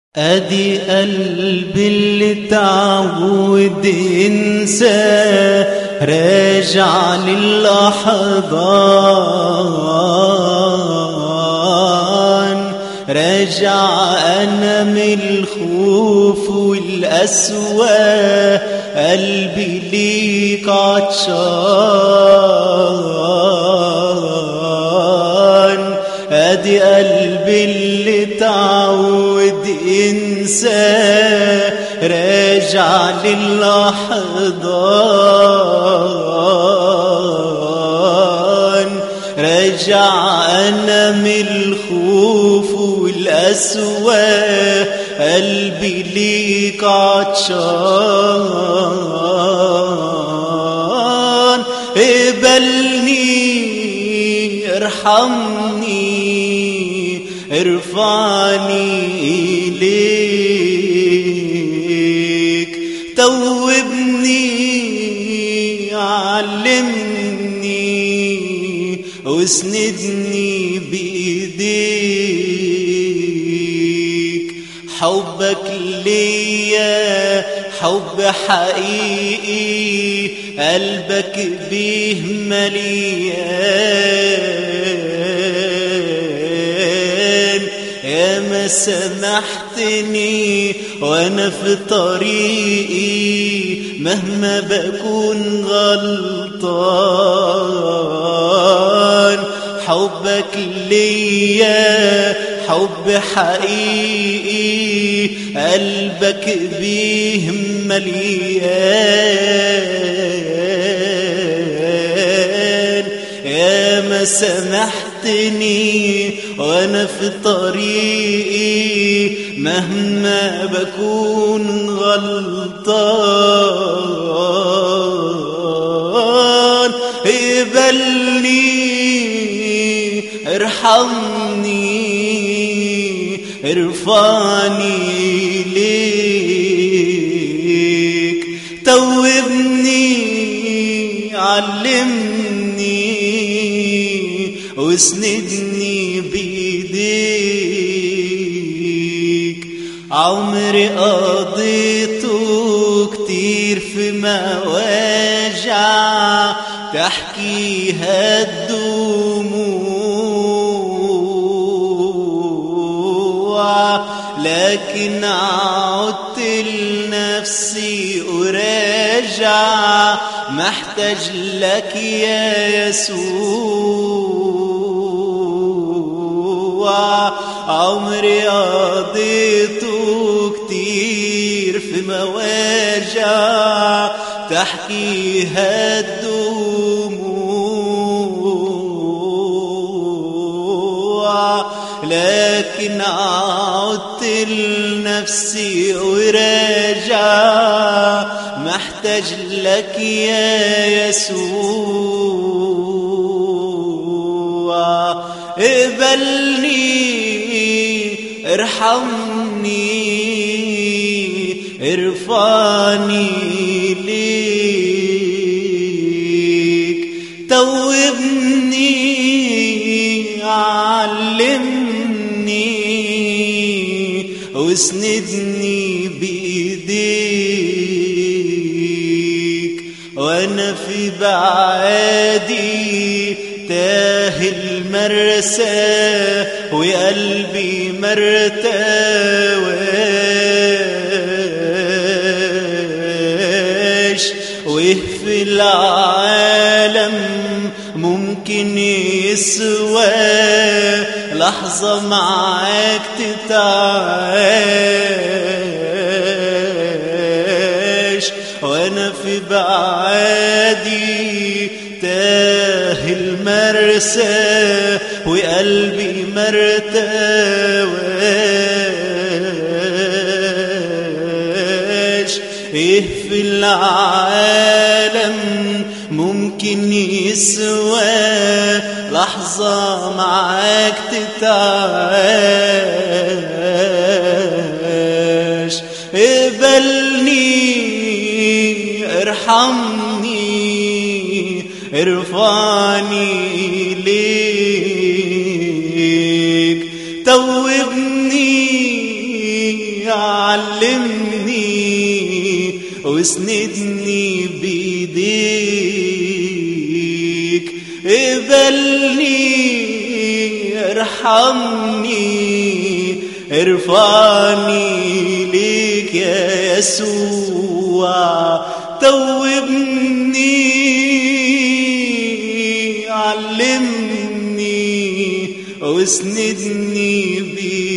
ادي قلبي اللي تعود انسى راجع للأحضان، راجع انا من الخوف والقسوة، قلبي ليك عطشان. ادي قلبي اللي تعود انسى راجع للأحضان، راجع انا من الخوف والقسوة، قلبي ليك عطشان. اقبلني ارحمني ارفعني إليك، توبني علمني واسندني بإيديك. حبك ليا حب حقيقي، قلبك بيه مليان. يا ما سمحتني وانا في طريقي، مهما بكون غلطان. حبك ليا حب حقيقي، قلبك بيه مليان. يا ما سمحتني وانا في طريقي، مهما بكون غلطان. اقبلني ارحمني ارفعني ليك، توبني علمني واسندني بإيديك. عمري قضيته كتير في مواجع تحكيها الدموع، لكن عدت لنفسي أراجع، محتاج لك يا يسوع. عمري قضيته كتير في مواجع تحكيها الدموع، لكن عدت لنفسي وراجع، محتاج لك يا يسوع. اقبلني ارحمني ارفعني ليك، توبني علمني واسندني بإيديك. وانا في بعادي تاه المرسى، وقلبي مرتواش. وفي العالم ممكن يسوى لحظة معاك تتعاش. وانا في بعادي تاه المرسى، وقلبي مرتواش. ايه في العالم ممكن يسوى لحظة معاك تتعاش. اقبلني ارحمني ارفعني ليك، توبني علمني واسندني بيديك، اقبلني ارحمني ارفعني ليك يا يسوع، توبني علمني واسندني بيديك.